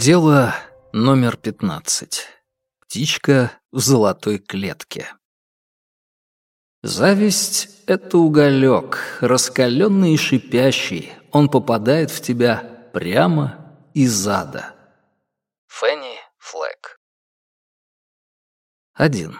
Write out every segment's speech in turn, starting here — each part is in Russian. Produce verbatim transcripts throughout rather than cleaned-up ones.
Дело номер пятнадцать. Птичка в золотой клетке. Зависть — это уголек, раскаленный и шипящий. Он попадает в тебя прямо из ада. Фенни Флэк. Один.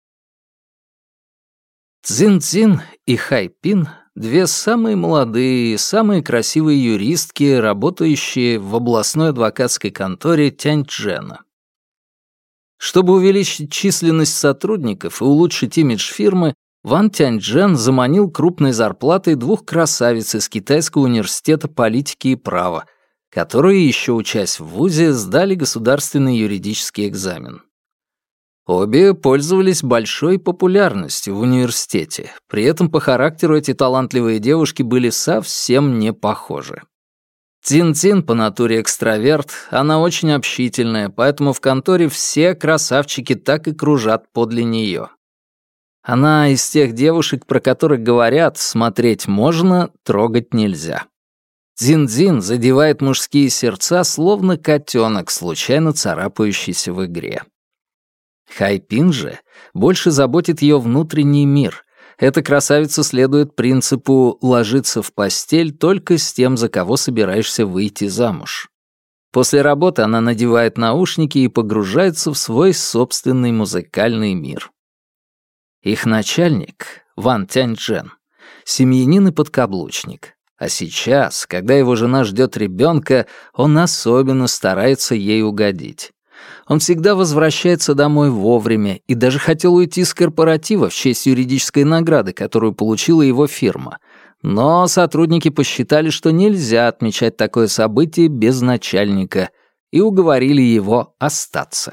Цзин-Цзин и Хай-Пин — две самые молодые и самые красивые юристки, работающие в областной адвокатской конторе Тяньчжэна. Чтобы увеличить численность сотрудников и улучшить имидж фирмы, Ван Тяньчжэн заманил крупной зарплатой двух красавиц из Китайского университета политики и права, которые, еще учась в вузе, сдали государственный юридический экзамен. Обе пользовались большой популярностью в университете, при этом по характеру эти талантливые девушки были совсем не похожи. Цзин-Цзин по натуре экстраверт, она очень общительная, поэтому в конторе все красавчики так и кружат подле нее. Она из тех девушек, про которых говорят, смотреть можно, трогать нельзя. Цзин-Цзин задевает мужские сердца, словно котенок, случайно царапающийся в игре. Хай-Пин же больше заботит ее внутренний мир. Эта красавица следует принципу «ложиться в постель только с тем, за кого собираешься выйти замуж». После работы она надевает наушники и погружается в свой собственный музыкальный мир. Их начальник, Ван Тяньчжэн, семьянин и подкаблучник. А сейчас, когда его жена ждет ребенка, он особенно старается ей угодить. Он всегда возвращается домой вовремя и даже хотел уйти с корпоратива в честь юридической награды, которую получила его фирма. Но сотрудники посчитали, что нельзя отмечать такое событие без начальника, и уговорили его остаться.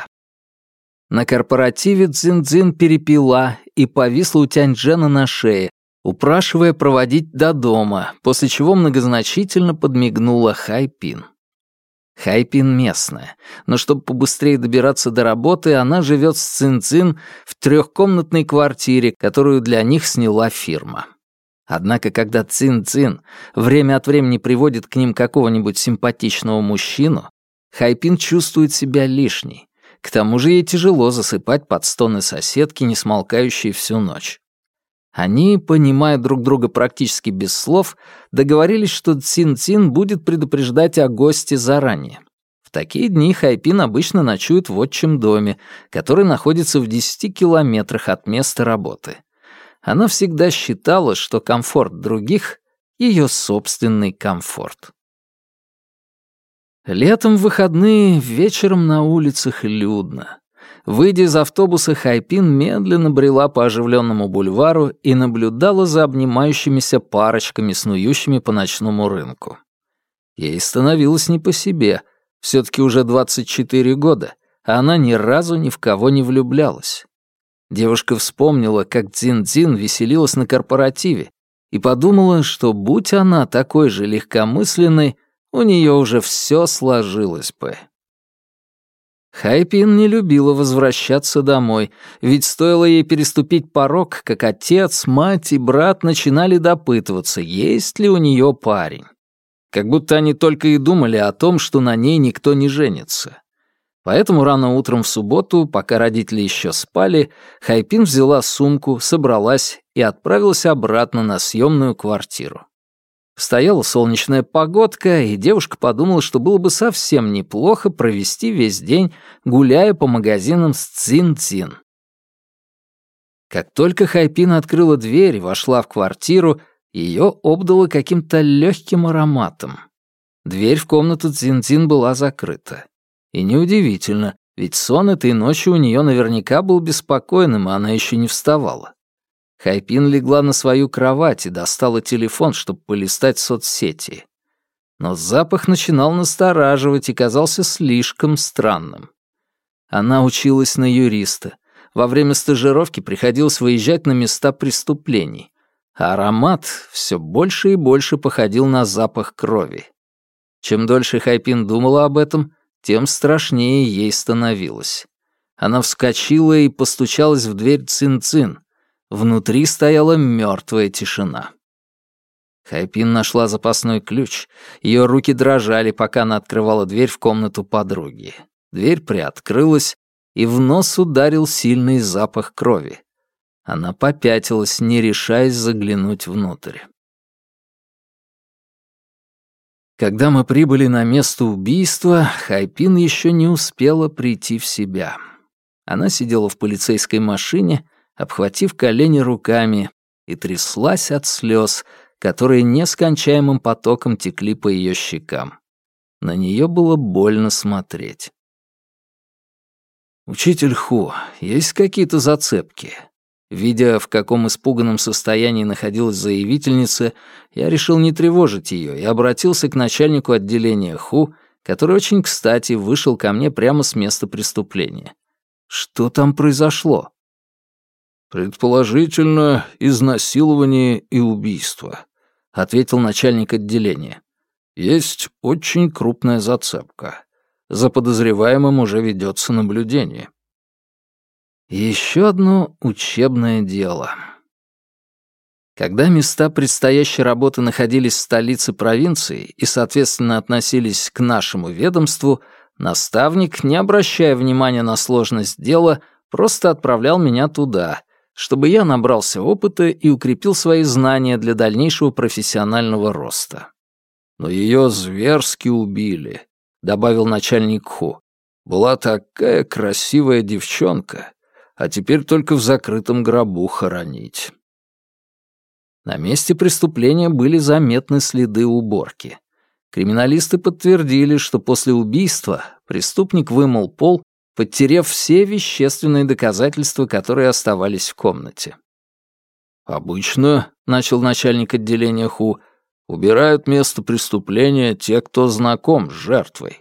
На корпоративе Цзин-Цзин перепила и повисла у Тяньчжэна на шее, упрашивая проводить до дома, после чего многозначительно подмигнула Хай-Пин. Хай-Пин местная, но чтобы побыстрее добираться до работы, она живет с Цзин-Цзин в трехкомнатной квартире, которую для них сняла фирма. Однако, когда Цзин-Цзин время от времени приводит к ним какого-нибудь симпатичного мужчину, Хай-Пин чувствует себя лишней. К тому же ей тяжело засыпать под стоны соседки, не смолкающей всю ночь. Они, понимая друг друга практически без слов, договорились, что Цзин-Цзин будет предупреждать о госте заранее. В такие дни Хай-Пин обычно ночует в отчим доме, который находится в десяти километрах от места работы. Она всегда считала, что комфорт других — ее собственный комфорт. Летом в выходные вечером на улицах людно. Выйдя из автобуса, Хай-Пин медленно брела по оживленному бульвару и наблюдала за обнимающимися парочками, снующими по ночному рынку. Ей становилось не по себе. Все-таки уже двадцать четыре года, а она ни разу ни в кого не влюблялась. Девушка вспомнила, как Цзин-Цзин веселилась на корпоративе, и подумала, что, будь она такой же легкомысленной, у нее уже все сложилось бы. Хай-Пин не любила возвращаться домой, ведь стоило ей переступить порог, как отец, мать и брат начинали допытываться, есть ли у нее парень. Как будто они только и думали о том, что на ней никто не женится. Поэтому рано утром в субботу, пока родители еще спали, Хай-Пин взяла сумку, собралась и отправилась обратно на съемную квартиру. Стояла солнечная погодка, и девушка подумала, что было бы совсем неплохо провести весь день, гуляя по магазинам с Цзин-Цзин. Как только Хай-Пин открыла дверь и вошла в квартиру, ее обдало каким-то легким ароматом. Дверь в комнату Цзин-Цзин была закрыта. И неудивительно, ведь сон этой ночью у нее наверняка был беспокойным, а она еще не вставала. Хай-Пин легла на свою кровать и достала телефон, чтобы полистать соцсети. Но запах начинал настораживать и казался слишком странным. Она училась на юриста. Во время стажировки приходилось выезжать на места преступлений. А аромат все больше и больше походил на запах крови. Чем дольше Хай-Пин думала об этом, тем страшнее ей становилось. Она вскочила и постучалась в дверь Цин-Цин. Внутри стояла мертвая тишина. Хайпин нашла запасной ключ. Ее руки дрожали, пока она открывала дверь в комнату подруги. Дверь приоткрылась, и в нос ударил сильный запах крови. Она попятилась, не решаясь заглянуть внутрь. Когда мы прибыли на место убийства, Хайпин еще не успела прийти в себя. Она сидела в полицейской машине, обхватив колени руками, и тряслась от слез, которые нескончаемым потоком текли по ее щекам. На нее было больно смотреть. «Учитель Ху, есть какие-то зацепки?» Видя, в каком испуганном состоянии находилась заявительница, я решил не тревожить ее и обратился к начальнику отделения Ху, который очень кстати вышел ко мне прямо с места преступления. «Что там произошло?» «Предположительно, изнасилование и убийство», — ответил начальник отделения. «Есть очень крупная зацепка. За подозреваемым уже ведется наблюдение». Еще одно учебное дело. Когда места предстоящей работы находились в столице провинции и, соответственно, относились к нашему ведомству, наставник, не обращая внимания на сложность дела, просто отправлял меня туда, чтобы я набрался опыта и укрепил свои знания для дальнейшего профессионального роста. «Но ее зверски убили», — добавил начальник Ху. «Была такая красивая девчонка, а теперь только в закрытом гробу хоронить». На месте преступления были заметны следы уборки. Криминалисты подтвердили, что после убийства преступник вымыл пол, подтерев все вещественные доказательства, которые оставались в комнате. «Обычно, — начал начальник отделения Ху, — убирают место преступления те, кто знаком с жертвой».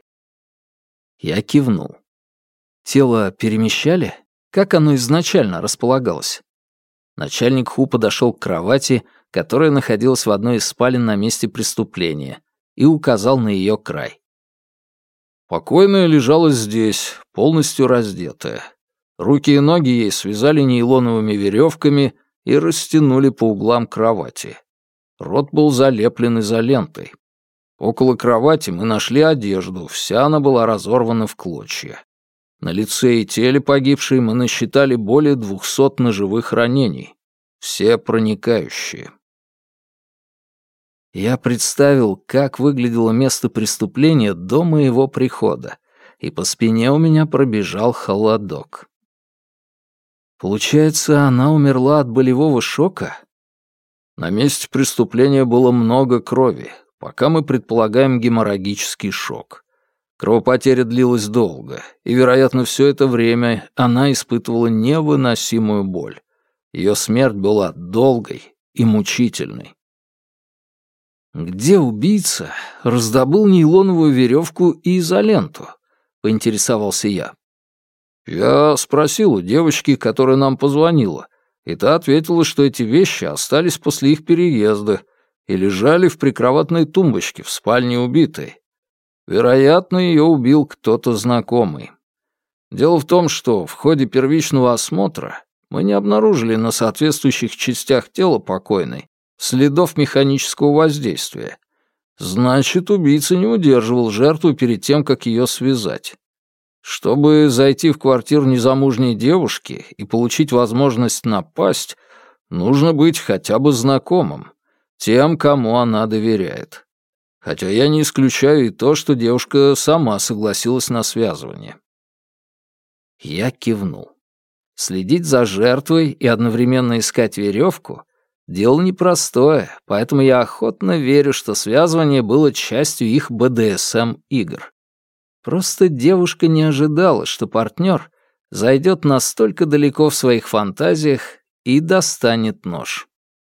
Я кивнул. «Тело перемещали? Как оно изначально располагалось?» Начальник Ху подошел к кровати, которая находилась в одной из спален на месте преступления, и указал на ее край. Покойная лежала здесь, полностью раздетая. Руки и ноги ей связали нейлоновыми веревками и растянули по углам кровати. Рот был залеплен изолентой. Около кровати мы нашли одежду, вся она была разорвана в клочья. На лице и теле погибшей мы насчитали более двухсот ножевых ранений, все проникающие. Я представил, как выглядело место преступления до моего прихода, и по спине у меня пробежал холодок. Получается, она умерла от болевого шока? На месте преступления было много крови, пока мы предполагаем геморрагический шок. Кровопотеря длилась долго, и, вероятно, все это время она испытывала невыносимую боль. Ее смерть была долгой и мучительной. «Где убийца раздобыл нейлоновую веревку и изоленту?» — поинтересовался я. «Я спросил у девочки, которая нам позвонила, и та ответила, что эти вещи остались после их переезда и лежали в прикроватной тумбочке в спальне убитой. Вероятно, ее убил кто-то знакомый. Дело в том, что в ходе первичного осмотра мы не обнаружили на соответствующих частях тела покойной следов механического воздействия. Значит, убийца не удерживал жертву перед тем, как ее связать. Чтобы зайти в квартиру незамужней девушки и получить возможность напасть, нужно быть хотя бы знакомым, тем, кому она доверяет. Хотя я не исключаю и то, что девушка сама согласилась на связывание». Я кивнул. Следить за жертвой и одновременно искать веревку — дело непростое, поэтому я охотно верю, что связывание было частью их бэ дэ эс эм-игр. Просто девушка не ожидала, что партнер зайдет настолько далеко в своих фантазиях и достанет нож.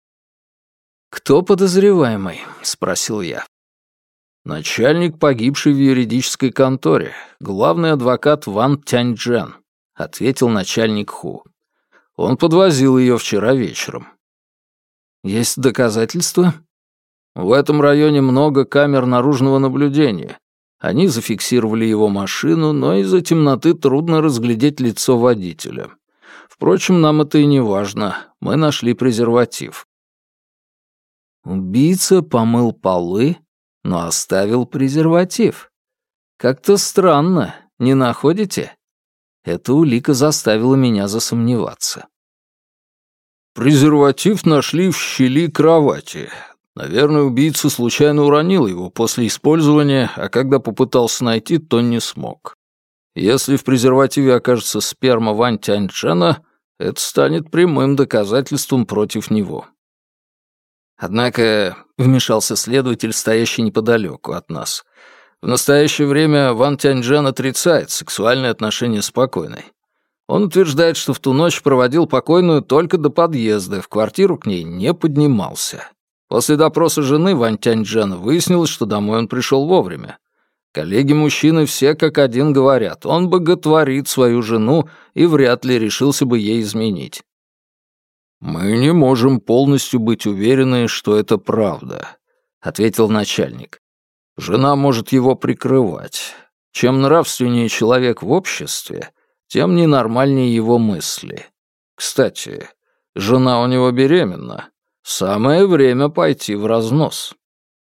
«Кто подозреваемый?» — спросил я. «Начальник погибшей в юридической конторе, главный адвокат Ван Тяньчжэн», — ответил начальник Ху. «Он подвозил ее вчера вечером». «Есть доказательства?» «В этом районе много камер наружного наблюдения. Они зафиксировали его машину, но из-за темноты трудно разглядеть лицо водителя. Впрочем, нам это и не важно. Мы нашли презерватив». Убийца помыл полы, но оставил презерватив. Как-то странно, не находите? Эта улика заставила меня засомневаться. Презерватив нашли в щели кровати. Наверное, убийца случайно уронил его после использования, а когда попытался найти, то не смог. Если в презервативе окажется сперма Ван Тяньчжэна, это станет прямым доказательством против него. Однако вмешался следователь, стоящий неподалеку от нас. В настоящее время Ван Тяньчжэн отрицает сексуальные отношения с покойной. Он утверждает, что в ту ночь проводил покойную только до подъезда, в квартиру к ней не поднимался. После допроса жены Ван Тяньчжэна выяснилось, что домой он пришел вовремя. Коллеги-мужчины все как один говорят, он боготворит свою жену и вряд ли решился бы ей изменить. «Мы не можем полностью быть уверены, что это правда», — ответил начальник. «Жена может его прикрывать. Чем нравственнее человек в обществе, тем ненормальнее его мысли. Кстати, жена у него беременна. Самое время пойти в разнос».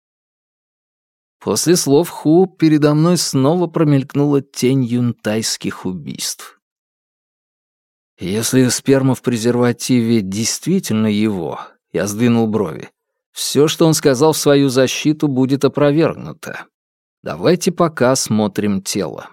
После слов Ху передо мной снова промелькнула тень юнтайских убийств. Если сперма в презервативе действительно его, я сдвинул брови, все, что он сказал в свою защиту, будет опровергнуто. Давайте пока осмотрим тело.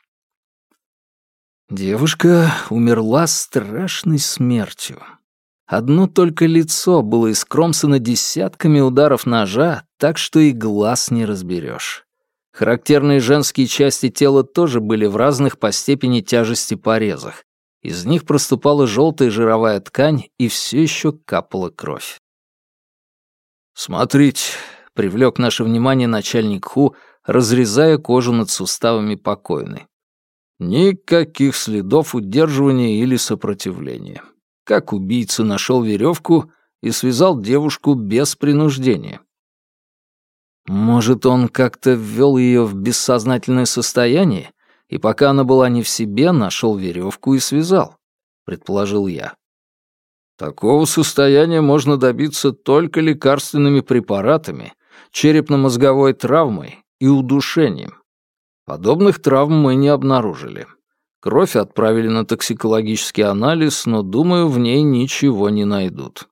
Девушка умерла страшной смертью. Одно только лицо было искромсано десятками ударов ножа, так что и глаз не разберешь. Характерные женские части тела тоже были в разных по степени тяжести порезах. Из них проступала желтая жировая ткань, и все еще капала кровь. «Смотрите», — привлек наше внимание начальник Ху, разрезая кожу над суставами покойной. «Никаких следов удерживания или сопротивления. Как убийца нашел веревку и связал девушку без принуждения». Может, он как-то ввел ее в бессознательное состояние, и пока она была не в себе, нашел веревку и связал, предположил я. Такого состояния можно добиться только лекарственными препаратами, черепно-мозговой травмой и удушением. Подобных травм мы не обнаружили. Кровь отправили на токсикологический анализ, но, думаю, в ней ничего не найдут.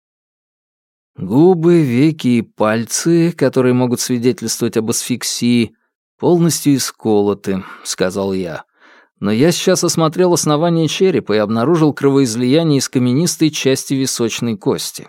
Губы, веки и пальцы, которые могут свидетельствовать об асфиксии, полностью исколоты, сказал я. Но я сейчас осмотрел основание черепа и обнаружил кровоизлияние из каменистой части височной кости.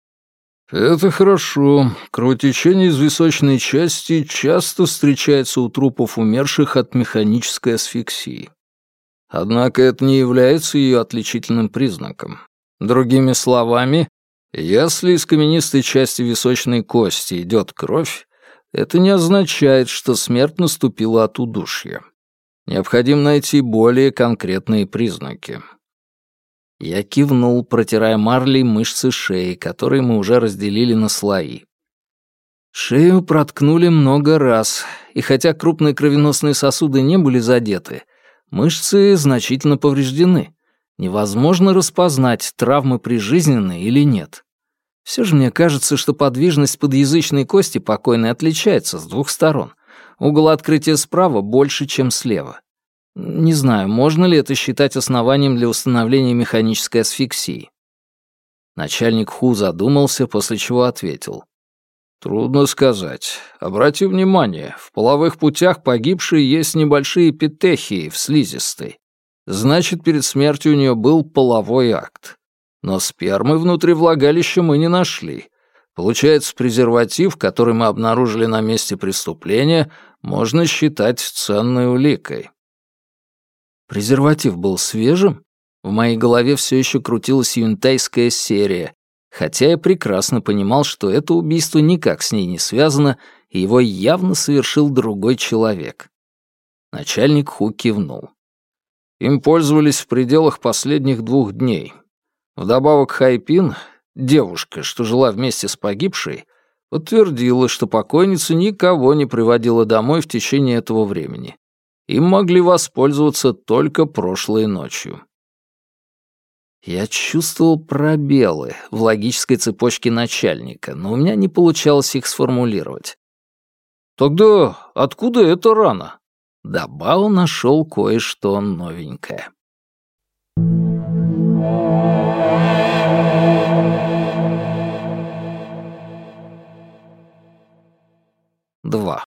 Это хорошо. Кровотечение из височной части часто встречается у трупов умерших от механической асфиксии. Однако это не является ее отличительным признаком. Другими словами, если из каменистой части височной кости идет кровь, это не означает, что смерть наступила от удушья. Необходимо найти более конкретные признаки. Я кивнул, протирая марлей мышцы шеи, которые мы уже разделили на слои. Шею проткнули много раз, и хотя крупные кровеносные сосуды не были задеты, мышцы значительно повреждены. Невозможно распознать, травмы прижизненные или нет. Все же мне кажется, что подвижность подъязычной кости покойной отличается с двух сторон. Угол открытия справа больше, чем слева. Не знаю, можно ли это считать основанием для установления механической асфиксии. Начальник Ху задумался, после чего ответил. Трудно сказать. Обрати внимание, в половых путях погибшей есть небольшие петехии в слизистой. Значит, перед смертью у нее был половой акт. Но спермы внутри влагалища мы не нашли. Получается, презерватив, который мы обнаружили на месте преступления, можно считать ценной уликой. Презерватив был свежим? В моей голове все еще крутилась юнтайская серия, хотя я прекрасно понимал, что это убийство никак с ней не связано, и его явно совершил другой человек. Начальник Ху кивнул. Им пользовались в пределах последних двух дней. Вдобавок Хайпин, девушка, что жила вместе с погибшей, подтвердила, что покойница никого не приводила домой в течение этого времени. Им могли воспользоваться только прошлой ночью. Я чувствовал пробелы в логической цепочке начальника, но у меня не получалось их сформулировать. «Тогда откуда эта рана?» Дабао нашел кое-что новенькое. Два.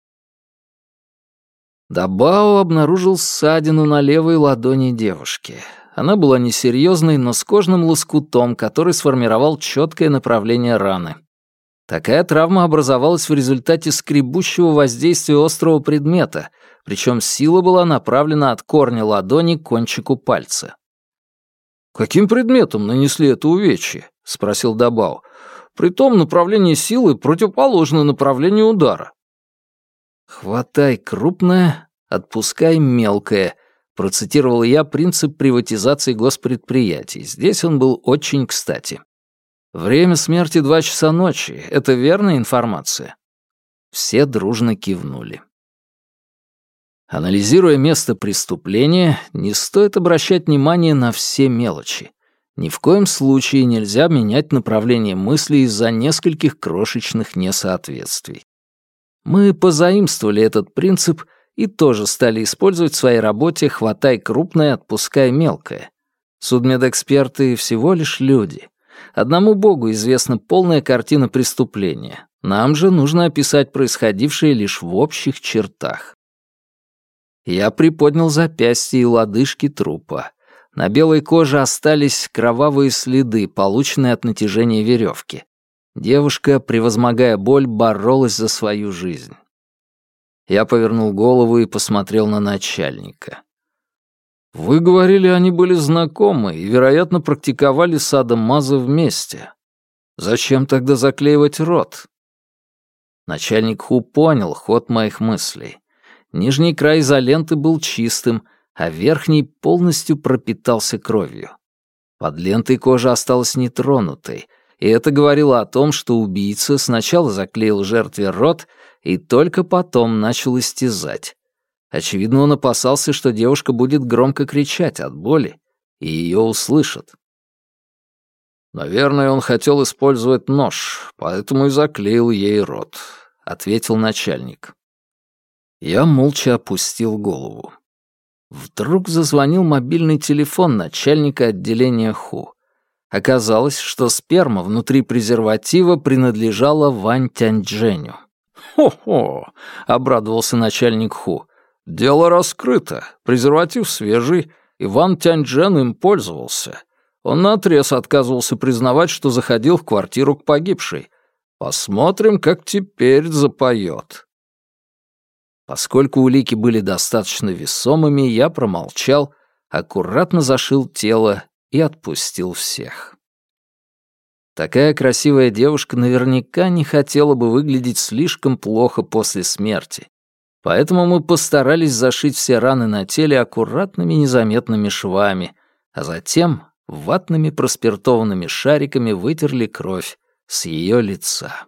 Дабао обнаружил ссадину на левой ладони девушки. Она была несерьезной, но с кожным лоскутом, который сформировал четкое направление раны. Такая травма образовалась в результате скребущего воздействия острого предмета, причем сила была направлена от корня ладони к кончику пальца. «Каким предметом нанесли это увечье?» — спросил Дабао. «Притом направление силы противоположно направлению удара». «Хватай крупное, отпускай мелкое», — процитировал я принцип приватизации госпредприятий. Здесь он был очень кстати. «Время смерти два часа ночи. Это верная информация?» Все дружно кивнули. Анализируя место преступления, не стоит обращать внимание на все мелочи. Ни в коем случае нельзя менять направление мысли из-за нескольких крошечных несоответствий. Мы позаимствовали этот принцип и тоже стали использовать в своей работе «хватай крупное, отпускай мелкое». Судмедэксперты всего лишь люди. Одному Богу известна полная картина преступления. Нам же нужно описать происходившее лишь в общих чертах. Я приподнял запястья и лодыжки трупа. На белой коже остались кровавые следы, полученные от натяжения веревки. Девушка, превозмогая боль, боролась за свою жизнь. Я повернул голову и посмотрел на начальника. «Вы говорили, они были знакомы и, вероятно, практиковали садомазо вместе. Зачем тогда заклеивать рот?» Начальник Ху понял ход моих мыслей. Нижний край изоленты был чистым, а верхний полностью пропитался кровью. Под лентой кожа осталась нетронутой, и это говорило о том, что убийца сначала заклеил жертве рот и только потом начал истязать. Очевидно, он опасался, что девушка будет громко кричать от боли, и ее услышат. «Наверное, он хотел использовать нож, поэтому и заклеил ей рот», — ответил начальник. Я молча опустил голову. Вдруг зазвонил мобильный телефон начальника отделения Ху. Оказалось, что сперма внутри презерватива принадлежала Вань Тяньчжэню. «Хо-хо!» — обрадовался начальник Ху. «Дело раскрыто. Презерватив свежий, и Ван Тяньчжэн им пользовался. Он наотрез отказывался признавать, что заходил в квартиру к погибшей. Посмотрим, как теперь запоет». Поскольку улики были достаточно весомыми, я промолчал, аккуратно зашил тело и отпустил всех. Такая красивая девушка наверняка не хотела бы выглядеть слишком плохо после смерти, поэтому мы постарались зашить все раны на теле аккуратными незаметными швами, а затем ватными проспиртованными шариками вытерли кровь с ее лица.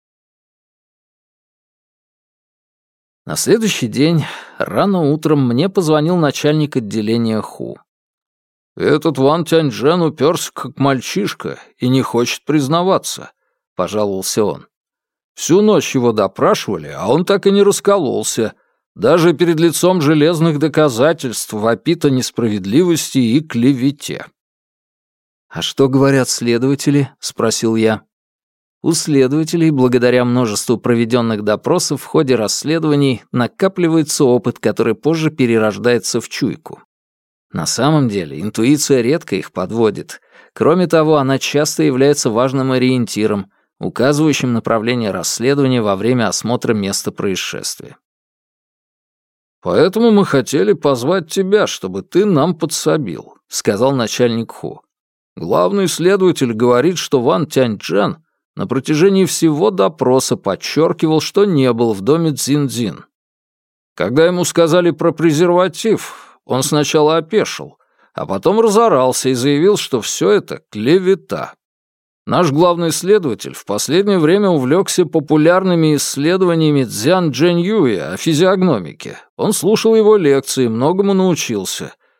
На следующий день, рано утром, мне позвонил начальник отделения Ху. «Этот Ван Тяньчжэн уперся как мальчишка и не хочет признаваться», — пожаловался он. «Всю ночь его допрашивали, а он так и не раскололся. Даже перед лицом железных доказательств вопит о несправедливости и клевете». «А что говорят следователи?» — спросил я. У следователей, благодаря множеству проведенных допросов в ходе расследований, накапливается опыт, который позже перерождается в чуйку. На самом деле, интуиция редко их подводит. Кроме того, она часто является важным ориентиром, указывающим направление расследования во время осмотра места происшествия. «Поэтому мы хотели позвать тебя, чтобы ты нам подсобил», — сказал начальник Ху. «Главный следователь говорит, что Ван Тяньчжэн на протяжении всего допроса подчеркивал, что не был в доме Цзин-Дзин. Когда ему сказали про презерватив, он сначала опешил, а потом разорался и заявил, что все это клевета. Наш главный следователь в последнее время увлекся популярными исследованиями Цзян Джэньюя о физиогномике. Он слушал его лекции, многому научился.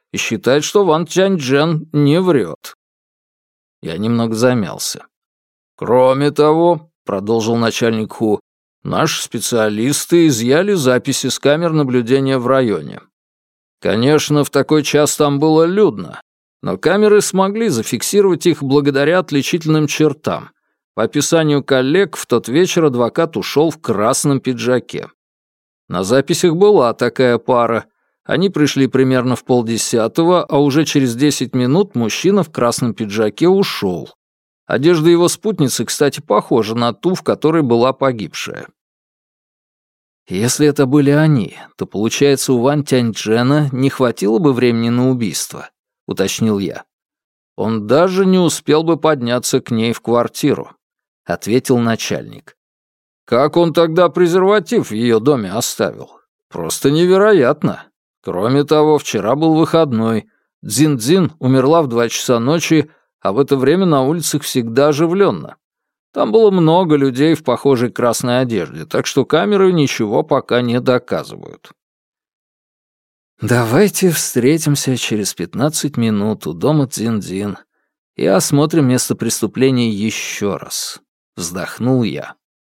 и считает, что Ван Тяньчжэн не врет. Я немного замялся. Кроме того, продолжил начальник Ху, наши специалисты изъяли записи с камер наблюдения в районе. Конечно, в такой час там было людно, но камеры смогли зафиксировать их благодаря отличительным чертам. По описанию коллег, в тот вечер адвокат ушел в красном пиджаке. На записях была такая пара. Они пришли примерно в полдесятого, а уже через десять минут мужчина в красном пиджаке ушел. Одежда его спутницы, кстати, похожа на ту, в которой была погибшая. Если это были они, то, получается, у Ван Тяньчжэна не хватило бы времени на убийство, уточнил я. Он даже не успел бы подняться к ней в квартиру, ответил начальник. Как он тогда презерватив в ее доме оставил? Просто невероятно. Кроме того, вчера был выходной. Цзин-Цзин умерла в два часа ночи, а в это время на улицах всегда оживленно. Там было много людей в похожей красной одежде, так что камеры ничего пока не доказывают. «Давайте встретимся через пятнадцать минут у дома Цзин-Цзин и осмотрим место преступления еще раз», — вздохнул я.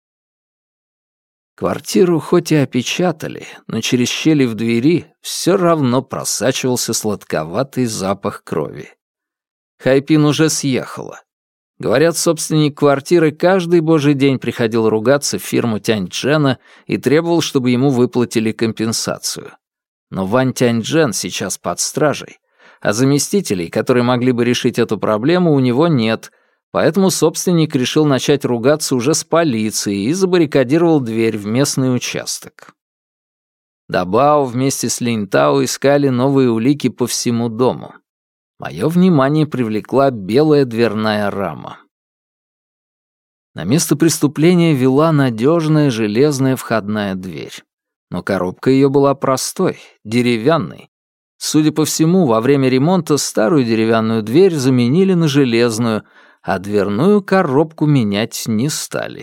Квартиру хоть и опечатали, но через щели в двери все равно просачивался сладковатый запах крови. Хайпин уже съехала. Говорят, собственник квартиры каждый божий день приходил ругаться в фирму Тяньчжэна и требовал, чтобы ему выплатили компенсацию. Но Ван Тяньчжэн сейчас под стражей, а заместителей, которые могли бы решить эту проблему, у него нет, поэтому собственник решил начать ругаться уже с полицией и забаррикадировал дверь в местный участок. Дабао вместе с Линьтао искали новые улики по всему дому. Мое внимание привлекла белая дверная рама. На место преступления вела надежная железная входная дверь. Но коробка ее была простой, деревянной. Судя по всему, во время ремонта старую деревянную дверь заменили на железную, а дверную коробку менять не стали.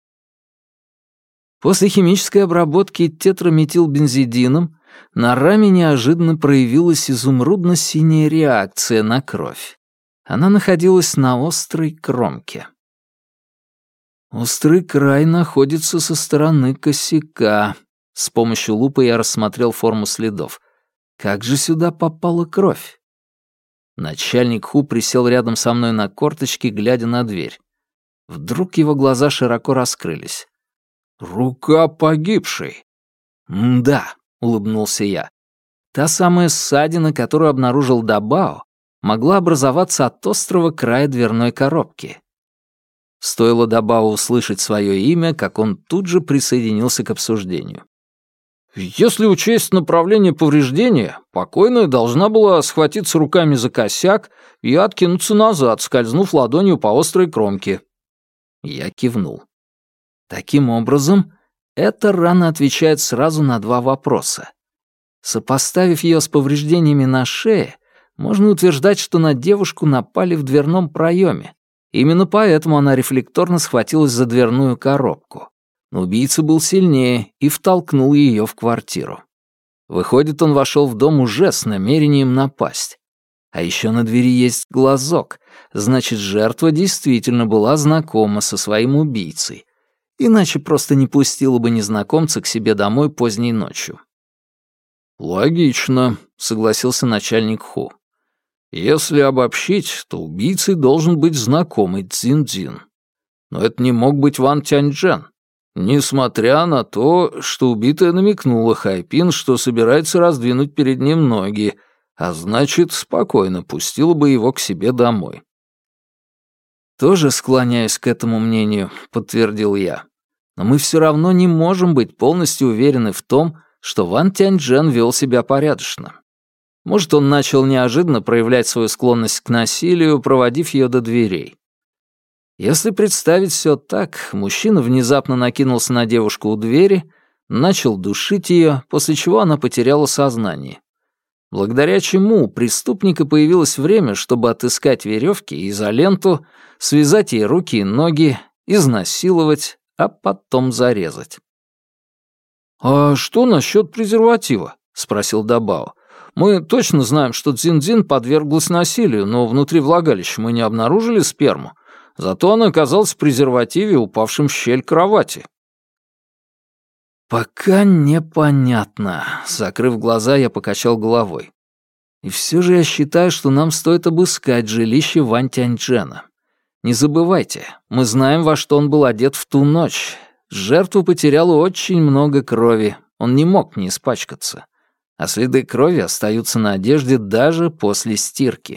После химической обработки тетраметилбензидином на раме неожиданно проявилась изумрудно-синяя реакция на кровь. Она находилась на острой кромке. Острый край находится со стороны косяка. С помощью лупы я рассмотрел форму следов. Как же сюда попала кровь? Начальник Ху присел рядом со мной на корточки, глядя на дверь. Вдруг его глаза широко раскрылись. «Рука погибшей!» «Да», — улыбнулся я. «Та самая ссадина, которую обнаружил Дабао, могла образоваться от острого края дверной коробки». Стоило Дабао услышать свое имя, как он тут же присоединился к обсуждению. «Если учесть направление повреждения, покойная должна была схватиться руками за косяк и откинуться назад, скользнув ладонью по острой кромке». Я кивнул. Таким образом, эта рана отвечает сразу на два вопроса. Сопоставив ее с повреждениями на шее, можно утверждать, что на девушку напали в дверном проеме. Именно поэтому она рефлекторно схватилась за дверную коробку. Но убийца был сильнее и втолкнул ее в квартиру. Выходит, он вошел в дом уже с намерением напасть. А еще на двери есть глазок, значит, жертва действительно была знакома со своим убийцей. Иначе просто не пустила бы незнакомца к себе домой поздней ночью. «Логично», — согласился начальник Ху. «Если обобщить, то убийцей должен быть знакомый Цзин-Цзин. Но это не мог быть Ван Тяньчжэн, несмотря на то, что убитая намекнула Хайпин, что собирается раздвинуть перед ним ноги, а значит, спокойно пустила бы его к себе домой». «Тоже склоняюсь к этому мнению», — подтвердил я. «Но мы все равно не можем быть полностью уверены в том, что Ван Тяньчжэн вел себя порядочно. Может, он начал неожиданно проявлять свою склонность к насилию, проводив ее до дверей. Если представить все так, мужчина внезапно накинулся на девушку у двери, начал душить ее, после чего она потеряла сознание. Благодаря чему у преступника появилось время, чтобы отыскать веревки и изоленту, связать ей руки и ноги, изнасиловать, а потом зарезать. «А что насчет презерватива?» — спросил Дабао. Мы точно знаем, что Цзин-Дзин подверглась насилию, но внутри влагалища мы не обнаружили сперму. Зато она оказалась в презервативе, упавшем в щель кровати». «Пока непонятно», — закрыв глаза, я покачал головой. «И все же я считаю, что нам стоит обыскать жилище Вань Тяньчжэна. Не забывайте, мы знаем, во что он был одет в ту ночь. Жертва потеряла очень много крови, он не мог не испачкаться. А следы крови остаются на одежде даже после стирки».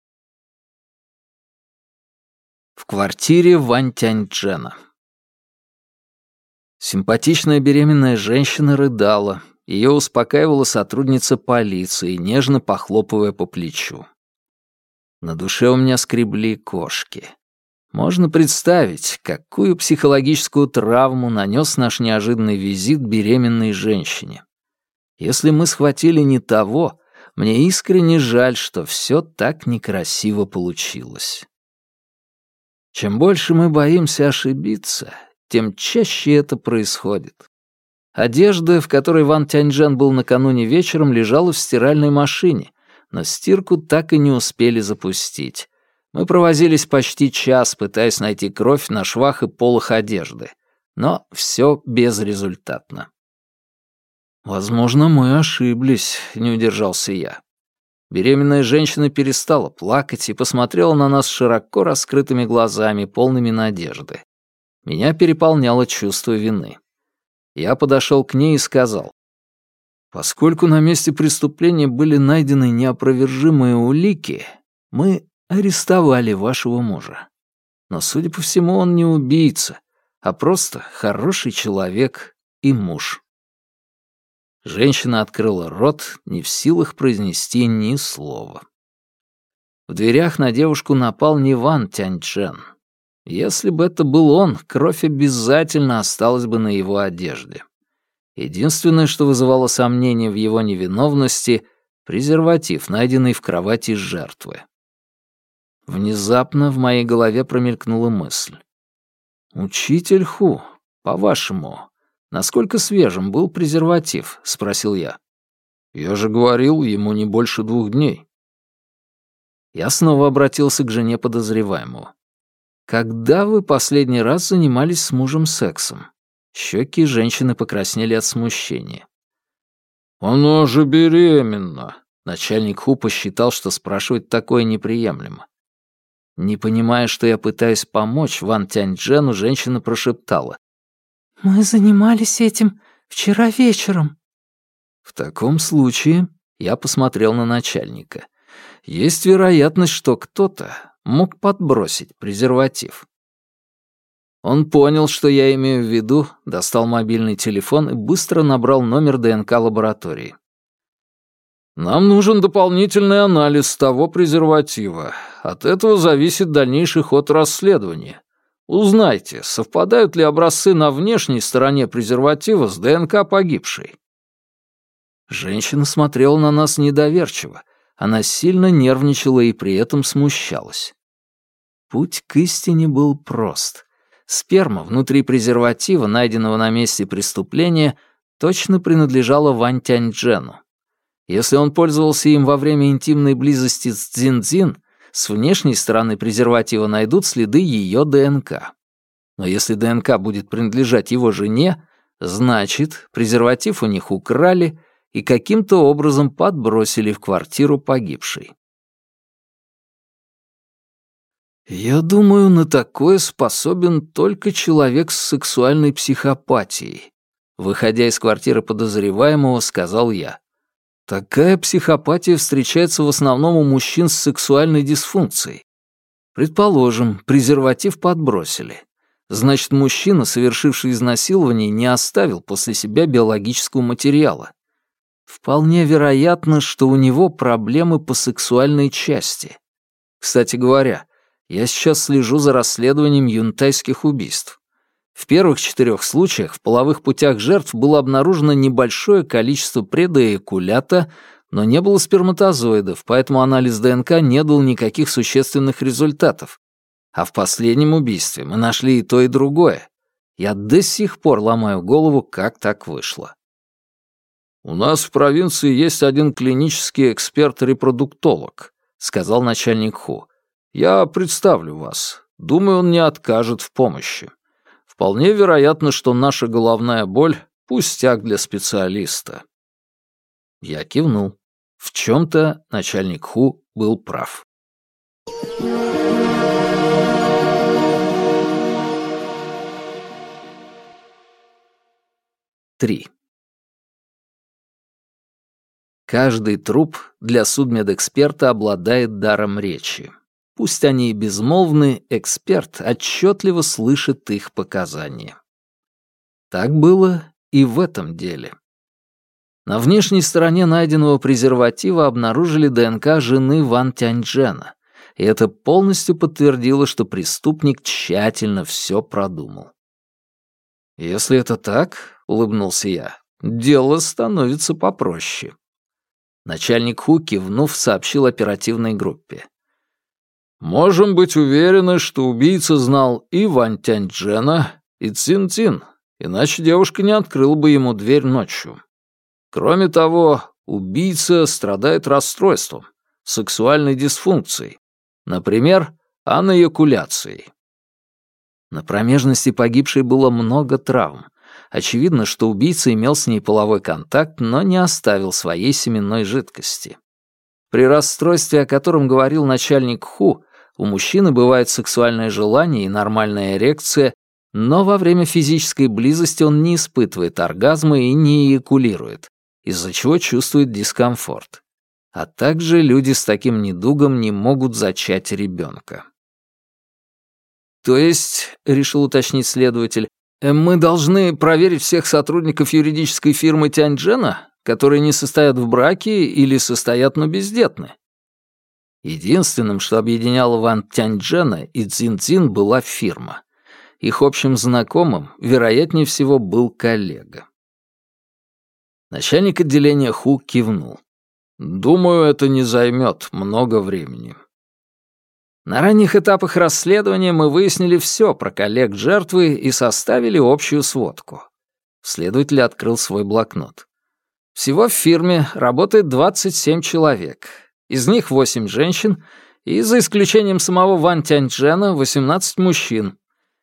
В квартире Вань Тяньчжэна. Симпатичная беременная женщина рыдала. Ее успокаивала сотрудница полиции, нежно похлопывая по плечу. На душе у меня скребли кошки. Можно представить, какую психологическую травму нанес наш неожиданный визит беременной женщине. Если мы схватили не того, мне искренне жаль, что все так некрасиво получилось. Чем больше мы боимся ошибиться, тем чаще это происходит. Одежда, в которой Ван Тяньчжэн был накануне вечером, лежала в стиральной машине, но стирку так и не успели запустить. Мы провозились почти час, пытаясь найти кровь на швах и полах одежды, но все безрезультатно. «Возможно, мы ошиблись», — не удержался я. Беременная женщина перестала плакать и посмотрела на нас широко раскрытыми глазами, полными надежды. Меня переполняло чувство вины. Я подошел к ней и сказал: «Поскольку на месте преступления были найдены неопровержимые улики, мы арестовали вашего мужа. Но, судя по всему, он не убийца, а просто хороший человек и муж». Женщина открыла рот, не в силах произнести ни слова. В дверях на девушку напал не Ван Тяньчжэн. Если бы это был он, кровь обязательно осталась бы на его одежде. Единственное, что вызывало сомнения в его невиновности — презерватив, найденный в кровати жертвы. Внезапно в моей голове промелькнула мысль. «Учитель Ху, по-вашему, насколько свежим был презерватив?» — спросил я. «Я же говорил, ему не больше двух дней». Я снова обратился к жене подозреваемого. «Когда вы последний раз занимались с мужем сексом?» Щеки женщины покраснели от смущения. «Она же беременна!» Начальник Ху посчитал, что спрашивать такое неприемлемо. Не понимая, что я пытаюсь помочь Ван Тяньчжэну, женщина прошептала: «Мы занимались этим вчера вечером». В таком случае я посмотрел на начальника. Есть вероятность, что кто-то мог подбросить презерватив. Он понял, что я имею в виду, достал мобильный телефон и быстро набрал номер ДНК-лаборатории. «Нам нужен дополнительный анализ того презерватива. От этого зависит дальнейший ход расследования. Узнайте, совпадают ли образцы на внешней стороне презерватива с ДНК погибшей». Женщина смотрела на нас недоверчиво. Она сильно нервничала и при этом смущалась. Путь к истине был прост. Сперма внутри презерватива, найденного на месте преступления, точно принадлежала Вань Тяньчжэну. Если он пользовался им во время интимной близости с Цзин-Дзин, с внешней стороны презерватива найдут следы ее ДНК. Но если ДНК будет принадлежать его жене, значит, презерватив у них украли и каким-то образом подбросили в квартиру погибшей. Я думаю, на такое способен только человек с сексуальной психопатией. Выходя из квартиры подозреваемого, сказал я. Такая психопатия встречается в основном у мужчин с сексуальной дисфункцией. Предположим, презерватив подбросили. Значит, мужчина, совершивший изнасилование, не оставил после себя биологического материала. Вполне вероятно, что у него проблемы по сексуальной части. Кстати говоря, я сейчас слежу за расследованием юнтайских убийств. В первых четырех случаях в половых путях жертв было обнаружено небольшое количество предоякулята, но не было сперматозоидов, поэтому анализ ДНК не дал никаких существенных результатов. А в последнем убийстве мы нашли и то, и другое. Я до сих пор ломаю голову, как так вышло. «У нас в провинции есть один клинический эксперт-репродуктолог», — сказал начальник Ху. «Я представлю вас. Думаю, он не откажет в помощи. Вполне вероятно, что наша головная боль — пустяк для специалиста». Я кивнул. В чем-то начальник Ху был прав. Три. Каждый труп для судмедэксперта обладает даром речи. Пусть они и безмолвны, эксперт отчетливо слышит их показания. Так было и в этом деле. На внешней стороне найденного презерватива обнаружили ДНК жены Ван Тяньчжэна, и это полностью подтвердило, что преступник тщательно все продумал. «Если это так, — улыбнулся я, — дело становится попроще». Начальник Ху, кивнув, сообщил оперативной группе. «Можем быть уверены, что убийца знал и Ван Тяньчжэна, и Цин-Цин, иначе девушка не открыла бы ему дверь ночью. Кроме того, убийца страдает расстройством, сексуальной дисфункцией, например, аноякуляцией». На промежности погибшей было много травм. Очевидно, что убийца имел с ней половой контакт, но не оставил своей семенной жидкости. При расстройстве, о котором говорил начальник Ху, у мужчины бывает сексуальное желание и нормальная эрекция, но во время физической близости он не испытывает оргазма и не эякулирует, из-за чего чувствует дискомфорт. А также люди с таким недугом не могут зачать ребенка. «То есть, — решил уточнить следователь, — мы должны проверить всех сотрудников юридической фирмы Тяньчжэна, которые не состоят в браке или состоят, но бездетны?» Единственным, что объединяло Ван Тяньчжэна и Цин-Цин, была фирма. Их общим знакомым, вероятнее всего, был коллега. Начальник отделения Ху кивнул. «Думаю, это не займет много времени». На ранних этапах расследования мы выяснили все про коллег жертвы и составили общую сводку. Следователь открыл свой блокнот. Всего в фирме работает двадцать семь человек. Из них восемь женщин, и, за исключением самого Ван Тяньчжэна, восемнадцать мужчин.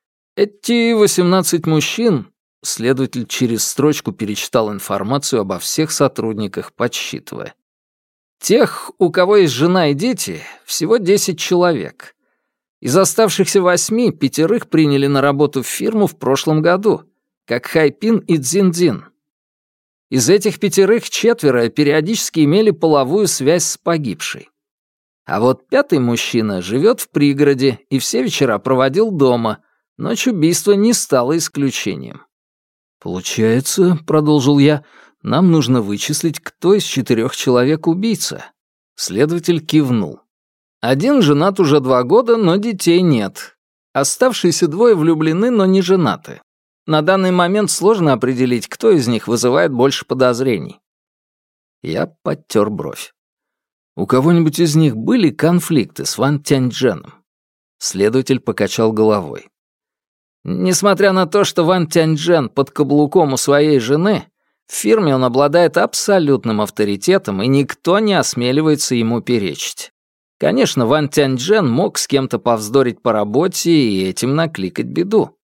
Эти восемнадцать мужчин... Следователь через строчку перечитал информацию обо всех сотрудниках, подсчитывая. Тех, у кого есть жена и дети, всего десять человек. Из оставшихся восьми пятерых приняли на работу в фирму в прошлом году, как Хайпин и Цзин-Цзин. Из этих пятерых четверо периодически имели половую связь с погибшей. А вот пятый мужчина живет в пригороде и все вечера проводил дома, ночь убийства не стало исключением. «Получается, — продолжил я, — нам нужно вычислить, кто из четырех человек убийца». Следователь кивнул. Один женат уже два года, но детей нет. Оставшиеся двое влюблены, но не женаты. На данный момент сложно определить, кто из них вызывает больше подозрений. Я подтер бровь. У кого-нибудь из них были конфликты с Ван Тяньчжэном? Следователь покачал головой. Несмотря на то, что Ван Тяньчжэн под каблуком у своей жены, в фирме он обладает абсолютным авторитетом, и никто не осмеливается ему перечить. Конечно, Ван Тяньчжэн мог с кем-то повздорить по работе и этим накликать беду.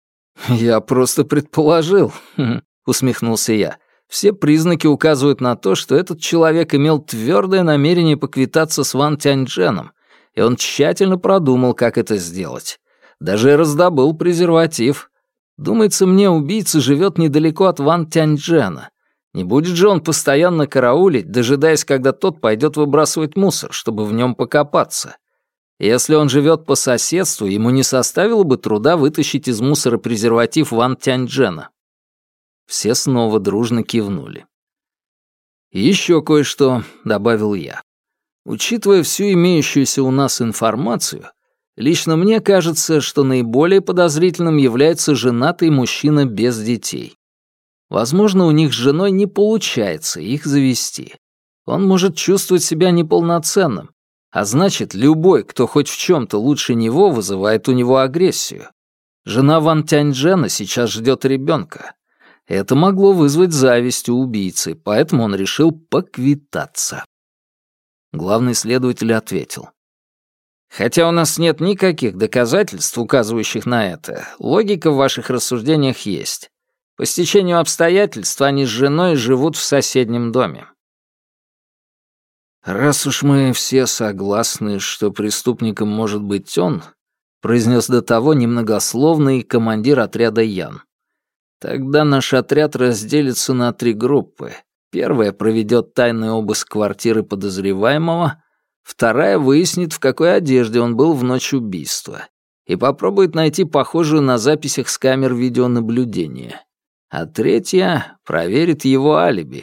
«Я просто предположил», — усмехнулся я. «Все признаки указывают на то, что этот человек имел твердое намерение поквитаться с Ван Тяньчжэном, и он тщательно продумал, как это сделать. Даже раздобыл презерватив. Думается мне, убийца живет недалеко от Ван Тяньчжэна. Не будет же он постоянно караулить, дожидаясь, когда тот пойдет выбрасывать мусор, чтобы в нем покопаться. Если он живет по соседству, ему не составило бы труда вытащить из мусора презерватив Ван Тяньчжэна». Все снова дружно кивнули. «Еще кое-что», — добавил я. «Учитывая всю имеющуюся у нас информацию, лично мне кажется, что наиболее подозрительным является женатый мужчина без детей. Возможно, у них с женой не получается их завести. Он может чувствовать себя неполноценным, а значит, любой, кто хоть в чем-то лучше него, вызывает у него агрессию. Жена Ван Тяньчжэна сейчас ждет ребенка. Это могло вызвать зависть у убийцы, поэтому он решил поквитаться. Главный следователь ответил. «Хотя у нас нет никаких доказательств, указывающих на это, логика в ваших рассуждениях есть. По стечению обстоятельств они с женой живут в соседнем доме». «Раз уж мы все согласны, что преступником может быть он», произнес до того немногословный командир отряда Ян, «тогда наш отряд разделится на три группы. Первая проведет тайный обыск квартиры подозреваемого, вторая выяснит, в какой одежде он был в ночь убийства, и попробует найти похожую на записях с камер видеонаблюдения, а третья проверит его алиби».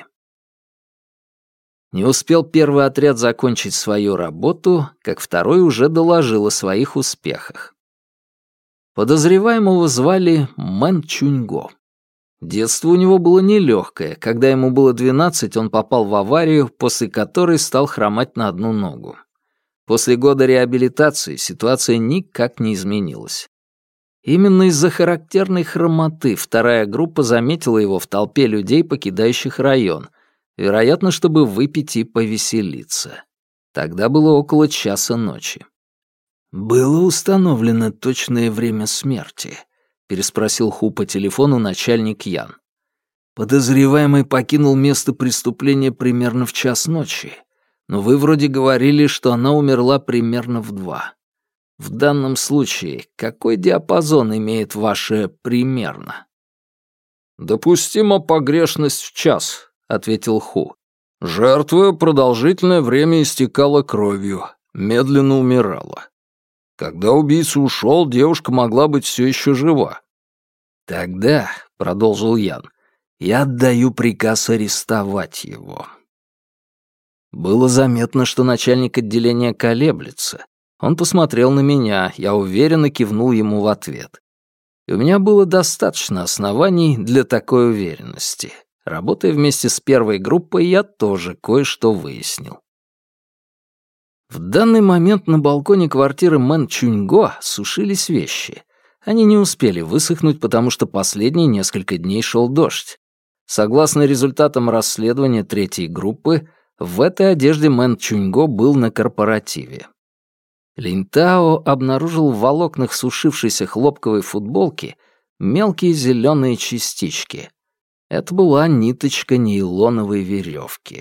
Не успел первый отряд закончить свою работу, как второй уже доложил о своих успехах. Подозреваемого звали Мэн Чуньго. Детство у него было нелегкое. Когда ему было двенадцать, он попал в аварию, после которой стал хромать на одну ногу. После года реабилитации ситуация никак не изменилась. Именно из-за характерной хромоты вторая группа заметила его в толпе людей, покидающих район, вероятно, чтобы выпить и повеселиться. Тогда было около часа ночи. «Было установлено точное время смерти», — переспросил Ху по телефону начальник Ян. «Подозреваемый покинул место преступления примерно в час ночи, но вы вроде говорили, что она умерла примерно в два. В данном случае какой диапазон имеет ваше «примерно»?» «Допустима погрешность в час», — ответил Ху. «Жертва продолжительное время истекала кровью, медленно умирала. Когда убийца ушел, девушка могла быть все еще жива». «Тогда», — продолжил Ян, — «я отдаю приказ арестовать его». Было заметно, что начальник отделения колеблется. Он посмотрел на меня, я уверенно кивнул ему в ответ. И у меня было достаточно оснований для такой уверенности. Работая вместе с первой группой, я тоже кое-что выяснил. В данный момент на балконе квартиры Мэн Чуньго сушились вещи. Они не успели высохнуть, потому что последние несколько дней шел дождь. Согласно результатам расследования третьей группы, в этой одежде Мэн Чуньго был на корпоративе. Линтао обнаружил в волокнах сушившейся хлопковой футболки мелкие зеленые частички. Это была ниточка нейлоновой веревки.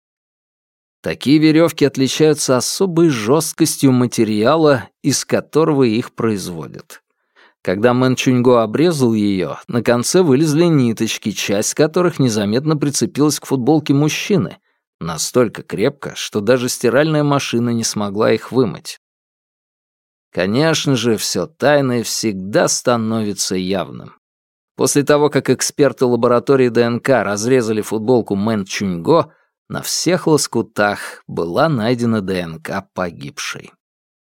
Такие веревки отличаются особой жесткостью материала, из которого их производят. Когда Мэн Чуньго обрезал ее, на конце вылезли ниточки, часть которых незаметно прицепилась к футболке мужчины, настолько крепко, что даже стиральная машина не смогла их вымыть. Конечно же, все тайное всегда становится явным. После того, как эксперты лаборатории ДНК разрезали футболку Мэн Чуньго, на всех лоскутах была найдена ДНК погибшей.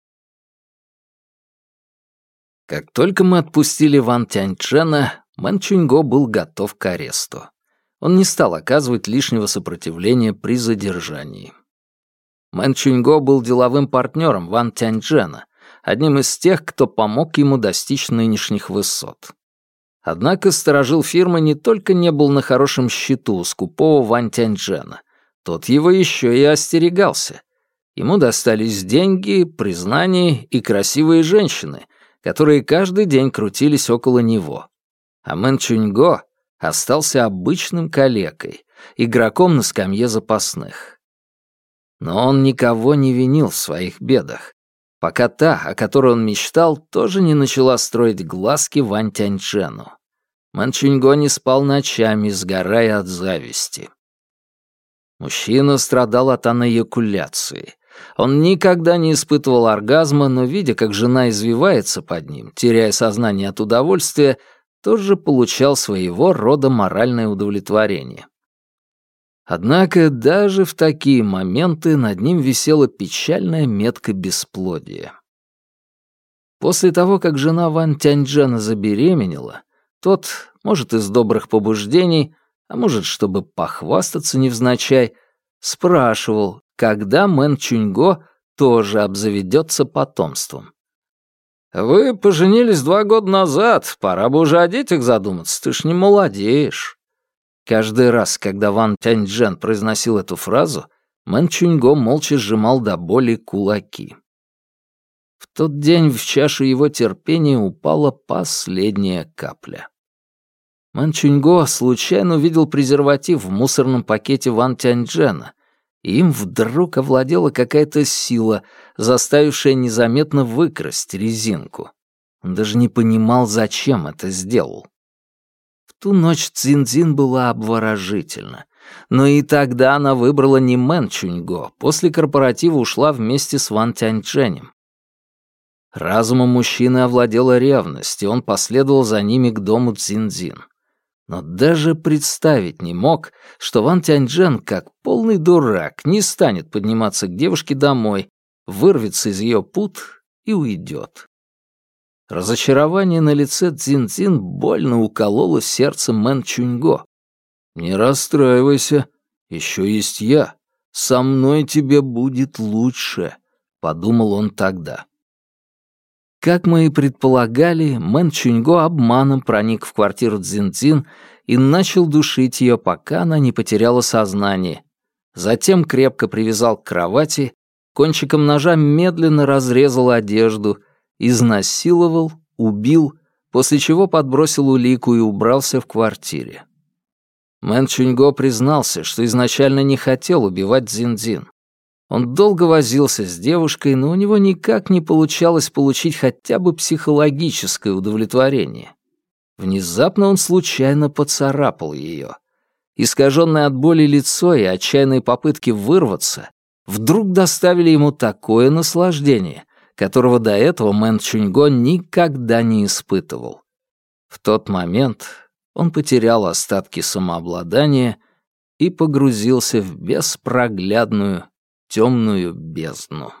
Как только мы отпустили Ван Тяньчжэна, Мэн Чуньго был готов к аресту. Он не стал оказывать лишнего сопротивления при задержании. Мэн Чуньго был деловым партнером Ван Тяньчжэна, одним из тех, кто помог ему достичь нынешних высот. Однако сторожил фирмы не только не был на хорошем счету у скупого Ван Тяньчжэна, тот его еще и остерегался. Ему достались деньги, признание и красивые женщины, которые каждый день крутились около него. А Мэн Чуньго остался обычным калекой, игроком на скамье запасных. Но он никого не винил в своих бедах, пока та, о которой он мечтал, тоже не начала строить глазки Ван Тяньчжэну. Мэн Чуньго не спал ночами, сгорая от зависти. Мужчина страдал от анаякуляции. Он никогда не испытывал оргазма, но, видя, как жена извивается под ним, теряя сознание от удовольствия, тоже получал своего рода моральное удовлетворение. Однако даже в такие моменты над ним висела печальная метка бесплодия. После того, как жена Ван Тяньчжэна забеременела, тот, может, из добрых побуждений, а может, чтобы похвастаться невзначай, спрашивал, когда Мэн Чуньго тоже обзаведется потомством. «Вы поженились два года назад, пора бы уже о детях задуматься, ты ж не молодеешь». Каждый раз, когда Ван Тяньчжэн произносил эту фразу, Мэн Чуньго молча сжимал до боли кулаки. В тот день в чашу его терпения упала последняя капля. Мэн Чуньго случайно увидел презерватив в мусорном пакете Ван Тяньчжэна, и им вдруг овладела какая-то сила, заставившая незаметно выкрасть резинку. Он даже не понимал, зачем это сделал. В ту ночь Цзиньцзин была обворожительна. Но и тогда она выбрала не Мэн Чуньго, после корпоратива ушла вместе с Ван Тяньчжэнем. Разумом мужчины овладела ревность, и он последовал за ними к дому Цзиньцзин. Но даже представить не мог, что Ван Тяньчжэн, как полный дурак, не станет подниматься к девушке домой, вырвется из ее пут и уйдет. Разочарование на лице Цзиньцзин больно укололо сердце Мэн Чуньго. «Не расстраивайся, еще есть я. Со мной тебе будет лучше», — подумал он тогда. Как мы и предполагали, Мэн Чуньго обманом проник в квартиру Цзиньцзин и начал душить ее, пока она не потеряла сознание. Затем крепко привязал к кровати, кончиком ножа медленно разрезал одежду, изнасиловал, убил, после чего подбросил улику и убрался в квартире. Мэн Чуньго признался, что изначально не хотел убивать Цзиньцзин. Он долго возился с девушкой, но у него никак не получалось получить хотя бы психологическое удовлетворение. Внезапно он случайно поцарапал ее. Искаженное от боли лицо и отчаянные попытки вырваться вдруг доставили ему такое наслаждение, которого до этого Мэн Чуньго никогда не испытывал. В тот момент он потерял остатки самообладания и погрузился в беспроглядную темную бездну.